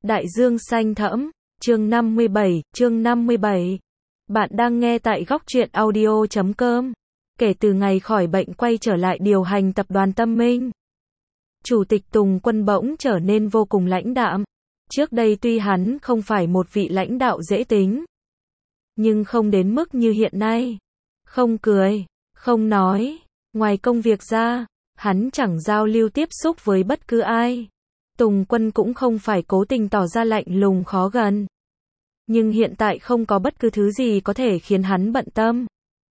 Đại dương xanh thẫm, chương 57. Bạn đang nghe tại góc truyện audio.com. Kể từ ngày khỏi bệnh quay trở lại điều hành tập đoàn Tâm Minh, Chủ tịch Tùng Quân bỗng trở nên vô cùng lãnh đạm. Trước đây tuy hắn không phải một vị lãnh đạo dễ tính, nhưng không đến mức như hiện nay. Không cười, không nói, ngoài công việc ra, hắn chẳng giao lưu tiếp xúc với bất cứ ai. Tùng Quân cũng không phải cố tình tỏ ra lạnh lùng khó gần. Nhưng hiện tại không có bất cứ thứ gì có thể khiến hắn bận tâm.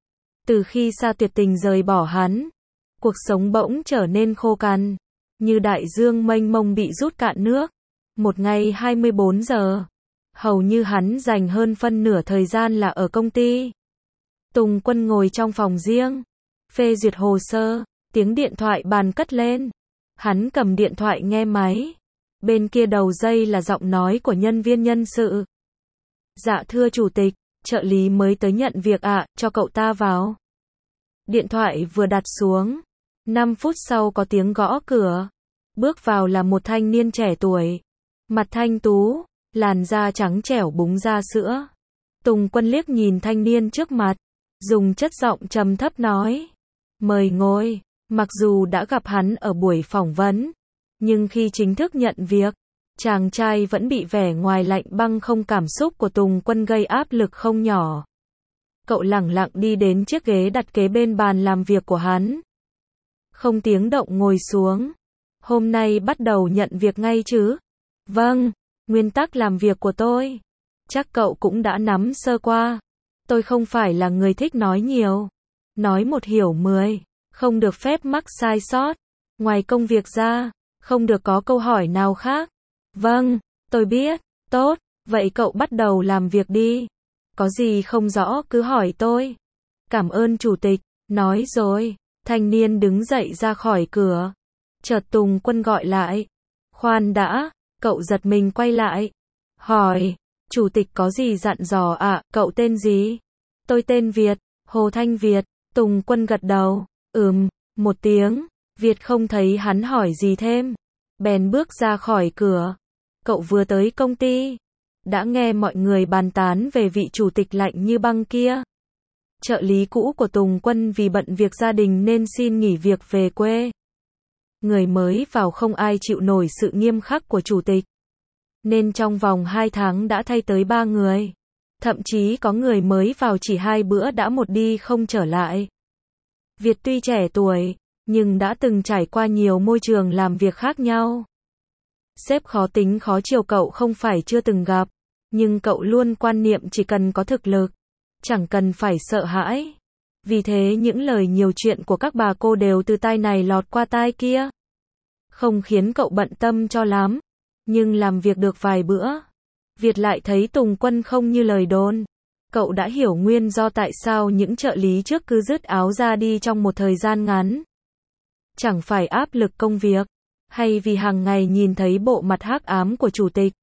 Từ khi Sa Tuyệt Tình rời bỏ hắn, cuộc sống bỗng trở nên khô cằn, như đại dương mênh mông bị rút cạn nước. Một ngày 24 giờ, hầu như hắn dành hơn phân nửa thời gian là ở công ty. Tùng Quân ngồi trong phòng riêng, phê duyệt hồ sơ, tiếng điện thoại bàn cất lên. Hắn cầm điện thoại nghe máy. Bên kia đầu dây là giọng nói của nhân viên nhân sự. Dạ thưa chủ tịch, trợ lý mới tới nhận việc ạ, cho cậu ta vào. Điện thoại vừa đặt xuống, 5 phút sau có tiếng gõ cửa. Bước vào là một thanh niên trẻ tuổi, mặt thanh tú, làn da trắng trẻo búng ra sữa. Tùng Quân liếc nhìn thanh niên trước mặt, dùng chất giọng trầm thấp nói: "Mời ngồi." Mặc dù đã gặp hắn ở buổi phỏng vấn, nhưng khi chính thức nhận việc, chàng trai vẫn bị vẻ ngoài lạnh băng không cảm xúc của Tùng Quân gây áp lực không nhỏ. Cậu lẳng lặng đi đến chiếc ghế đặt kế bên bàn làm việc của hắn, không tiếng động ngồi xuống. "Hôm nay bắt đầu nhận việc ngay chứ?" "Vâng, nguyên tắc làm việc của tôi chắc cậu cũng đã nắm sơ qua. Tôi không phải là người thích nói nhiều, nói một hiểu 10, không được phép mắc sai sót. Ngoài công việc ra, không được có câu hỏi nào khác." "Vâng, tôi biết." "Tốt, vậy cậu bắt đầu làm việc đi. Có gì không rõ cứ hỏi tôi." "Cảm ơn chủ tịch." Nói rồi, thanh niên đứng dậy ra khỏi cửa. Chợt Tùng Quân gọi lại: "Khoan đã." Cậu giật mình quay lại, hỏi: "Chủ tịch có gì dặn dò ạ?" "Cậu tên gì?" "Tôi tên Việt, Hồ Thanh Việt." Tùng Quân gật đầu, một tiếng. Việt không thấy hắn hỏi gì thêm, bèn bước ra khỏi cửa. Cậu vừa tới công ty, đã nghe mọi người bàn tán về vị chủ tịch lạnh như băng kia. Trợ lý cũ của Tùng Quân vì bận việc gia đình nên xin nghỉ việc về quê. Người mới vào không ai chịu nổi sự nghiêm khắc của chủ tịch, nên trong vòng 2 tháng đã thay tới 3 người. Thậm chí có người mới vào chỉ 2 bữa đã một đi không trở lại. Việt tuy trẻ tuổi, nhưng đã từng trải qua nhiều môi trường làm việc khác nhau. Sếp khó tính khó chiều cậu không phải chưa từng gặp, nhưng cậu luôn quan niệm chỉ cần có thực lực, chẳng cần phải sợ hãi. Vì thế những lời nhiều chuyện của các bà cô đều từ tai này lọt qua tai kia, không khiến cậu bận tâm cho lắm. Nhưng làm việc được vài bữa, Việt lại thấy Tùng Quân không như lời đồn. Cậu đã hiểu nguyên do tại sao những trợ lý trước cứ dứt áo ra đi trong một thời gian ngắn. Chẳng phải áp lực công việc, hay vì hàng ngày nhìn thấy bộ mặt hắc ám của chủ tịch,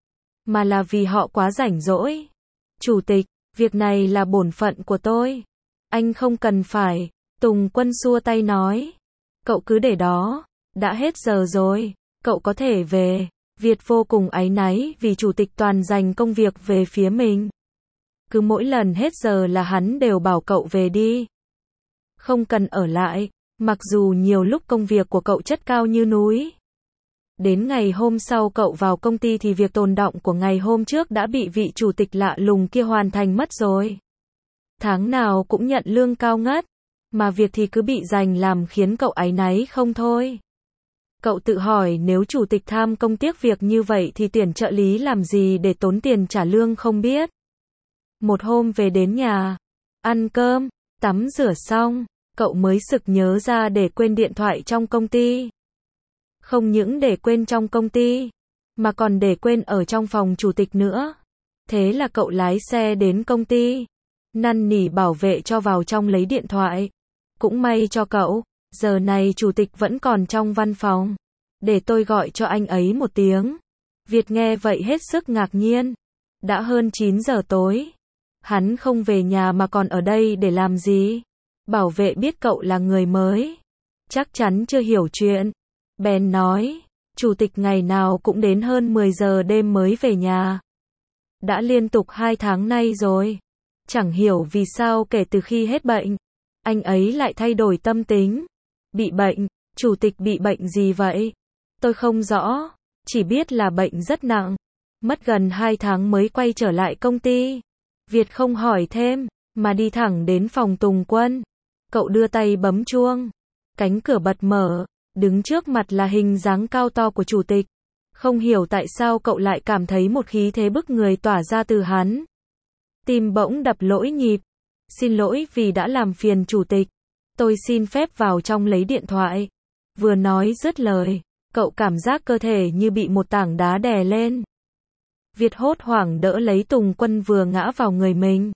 mà là vì họ quá rảnh rỗi. "Chủ tịch, việc này là bổn phận của tôi. Anh không cần phải." Tùng Quân xua tay nói: "Cậu cứ để đó, đã hết giờ rồi, cậu có thể về." Việt vô cùng áy náy vì chủ tịch toàn dành công việc về phía mình. Cứ mỗi lần hết giờ là hắn đều bảo cậu về đi, không cần ở lại, mặc dù nhiều lúc công việc của cậu chất cao như núi. Đến ngày hôm sau cậu vào công ty thì việc tồn đọng của ngày hôm trước đã bị vị chủ tịch lạ lùng kia hoàn thành mất rồi. Tháng nào cũng nhận lương cao ngất, mà việc thì cứ bị dành làm khiến cậu áy náy không thôi. Cậu tự hỏi nếu chủ tịch tham công tiếc việc như vậy thì tuyển trợ lý làm gì để tốn tiền trả lương không biết. Một hôm về đến nhà, ăn cơm, tắm rửa xong, cậu mới sực nhớ ra để quên điện thoại trong công ty. Không những để quên trong công ty, mà còn để quên ở trong phòng chủ tịch nữa. Thế là cậu lái xe đến công ty, năn nỉ bảo vệ cho vào trong lấy điện thoại. Cũng may cho cậu, giờ này chủ tịch vẫn còn trong văn phòng. "Để tôi gọi cho anh ấy một tiếng." Việt nghe vậy hết sức ngạc nhiên. Đã hơn 9 giờ tối. Hắn không về nhà mà còn ở đây để làm gì? Bảo vệ biết cậu là người mới, chắc chắn chưa hiểu chuyện, bèn nói: Chủ tịch ngày nào cũng đến hơn 10 giờ đêm mới về nhà. Đã liên tục 2 tháng nay rồi. Chẳng hiểu vì sao kể từ khi hết bệnh, anh ấy lại thay đổi tâm tính. Bị bệnh, chủ tịch bị bệnh gì vậy? Tôi không rõ, chỉ biết là bệnh rất nặng. Mất gần 2 tháng mới quay trở lại công ty. Việt không hỏi thêm, mà đi thẳng đến phòng Tùng Quân. Cậu đưa tay bấm chuông. Cánh cửa bật mở, đứng trước mặt là hình dáng cao to của chủ tịch. Không hiểu tại sao cậu lại cảm thấy một khí thế bức người tỏa ra từ hắn. Tim bỗng đập lỗi nhịp. Xin lỗi vì đã làm phiền chủ tịch. Tôi xin phép vào trong lấy điện thoại. Vừa nói dứt lời, cậu cảm giác cơ thể như bị một tảng đá đè lên. Việt hốt hoảng đỡ lấy Tùng Quân vừa ngã vào người mình.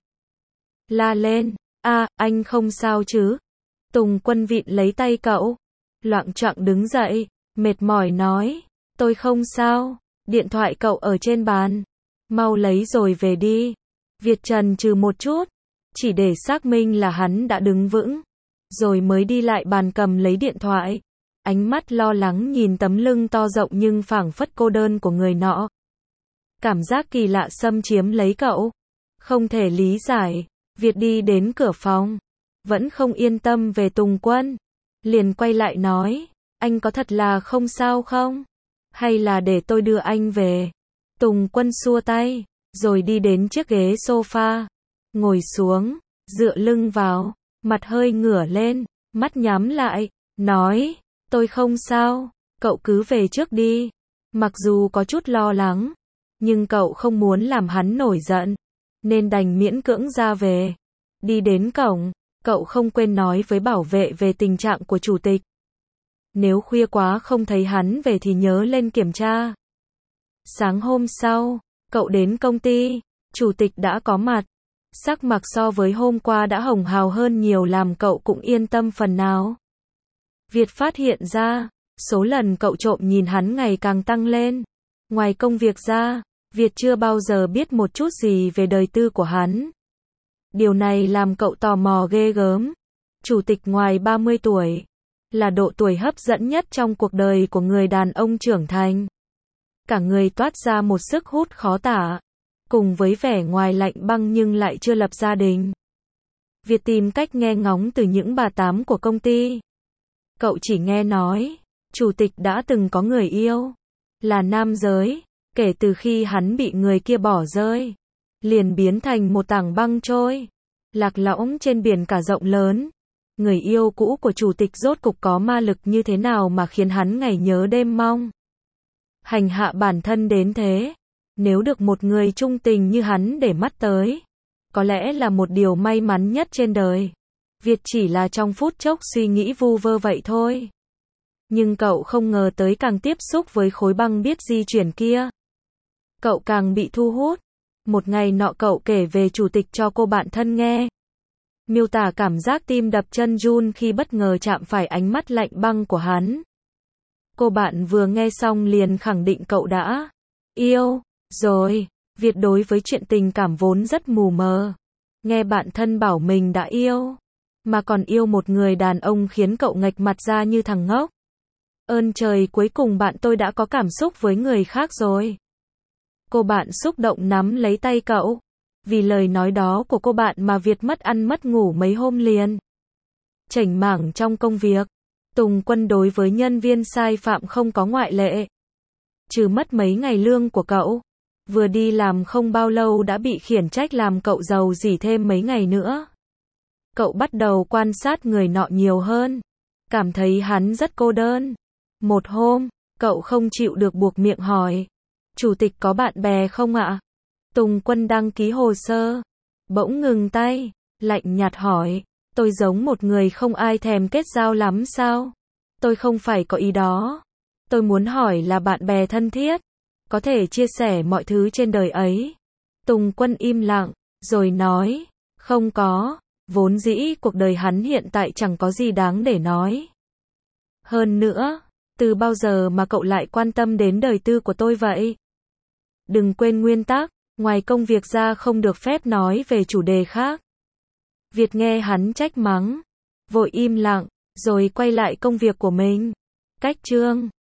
La lên, anh không sao chứ? Tùng Quân vịn lấy tay cậu. Loạng choạng đứng dậy, mệt mỏi nói, tôi không sao, điện thoại cậu ở trên bàn. Mau lấy rồi về đi. Việt chần chừ một chút, chỉ để xác minh là hắn đã đứng vững, rồi mới đi lại bàn cầm lấy điện thoại. Ánh mắt lo lắng nhìn tấm lưng to rộng nhưng phảng phất cô đơn của người nọ. Cảm giác kỳ lạ xâm chiếm lấy cậu. Không thể lý giải. Việt đi đến cửa phòng. Vẫn không yên tâm về Tùng Quân. Liền quay lại nói. Anh có thật là không sao không? Hay là để tôi đưa anh về? Tùng Quân xua tay. Rồi đi đến chiếc ghế sofa. Ngồi xuống. Dựa lưng vào. Mặt hơi ngửa lên. Mắt nhắm lại. Nói. Tôi không sao. Cậu cứ về trước đi. Mặc dù có chút lo lắng, nhưng cậu không muốn làm hắn nổi giận, nên đành miễn cưỡng ra về. Đi đến cổng, cậu không quên nói với bảo vệ về tình trạng của chủ tịch. Nếu khuya quá không thấy hắn về thì nhớ lên kiểm tra. Sáng hôm sau, cậu đến công ty, chủ tịch đã có mặt. Sắc mặt so với hôm qua đã hồng hào hơn nhiều làm cậu cũng yên tâm phần nào. Việt phát hiện ra, số lần cậu trộm nhìn hắn ngày càng tăng lên. Ngoài công việc ra, Việt chưa bao giờ biết một chút gì về đời tư của hắn. Điều này làm cậu tò mò ghê gớm. Chủ tịch ngoài 30 tuổi, là độ tuổi hấp dẫn nhất trong cuộc đời của người đàn ông trưởng thành. Cả người toát ra một sức hút khó tả, cùng với vẻ ngoài lạnh băng nhưng lại chưa lập gia đình. Việt tìm cách nghe ngóng từ những bà tám của công ty. Cậu chỉ nghe nói, chủ tịch đã từng có người yêu, là nam giới, kể từ khi hắn bị người kia bỏ rơi, liền biến thành một tảng băng trôi, lạc lõng trên biển cả rộng lớn. Người yêu cũ của chủ tịch rốt cục có ma lực như thế nào mà khiến hắn ngày nhớ đêm mong hành hạ bản thân đến thế. Nếu được một người trung tình như hắn để mắt tới, có lẽ là một điều may mắn nhất trên đời. Việt chỉ là trong phút chốc suy nghĩ vu vơ vậy thôi. Nhưng cậu không ngờ tới càng tiếp xúc với khối băng biết di chuyển kia, cậu càng bị thu hút. Một ngày nọ cậu kể về chủ tịch cho cô bạn thân nghe. Miêu tả cảm giác tim đập chân run khi bất ngờ chạm phải ánh mắt lạnh băng của hắn. Cô bạn vừa nghe xong liền khẳng định cậu đã yêu rồi. Việt đối với chuyện tình cảm vốn rất mù mờ. Nghe bạn thân bảo mình đã yêu, mà còn yêu một người đàn ông khiến cậu nghệch mặt ra như thằng ngốc. Ơn trời, cuối cùng bạn tôi đã có cảm xúc với người khác rồi. Cô bạn xúc động nắm lấy tay cậu. Vì lời nói đó của cô bạn mà Việt mất ăn mất ngủ mấy hôm liền. Chểnh mảng trong công việc, Tùng Quân đối với nhân viên sai phạm không có ngoại lệ. Trừ mất mấy ngày lương của cậu, vừa đi làm không bao lâu đã bị khiển trách làm cậu giàu dỉ thêm mấy ngày nữa. Cậu bắt đầu quan sát người nọ nhiều hơn, cảm thấy hắn rất cô đơn. Một hôm, cậu không chịu được buộc miệng hỏi, chủ tịch có bạn bè không ạ? Tùng Quân đăng ký hồ sơ, bỗng ngừng tay, lạnh nhạt hỏi, tôi giống một người không ai thèm kết giao lắm sao? Tôi không phải có ý đó. Tôi muốn hỏi là bạn bè thân thiết, có thể chia sẻ mọi thứ trên đời ấy. Tùng Quân im lặng, rồi nói, không có, vốn dĩ cuộc đời hắn hiện tại chẳng có gì đáng để nói. Hơn nữa, từ bao giờ mà cậu lại quan tâm đến đời tư của tôi vậy? Đừng quên nguyên tắc, ngoài công việc ra không được phép nói về chủ đề khác. Việt nghe hắn trách mắng, vội im lặng, rồi quay lại công việc của mình. Cách chương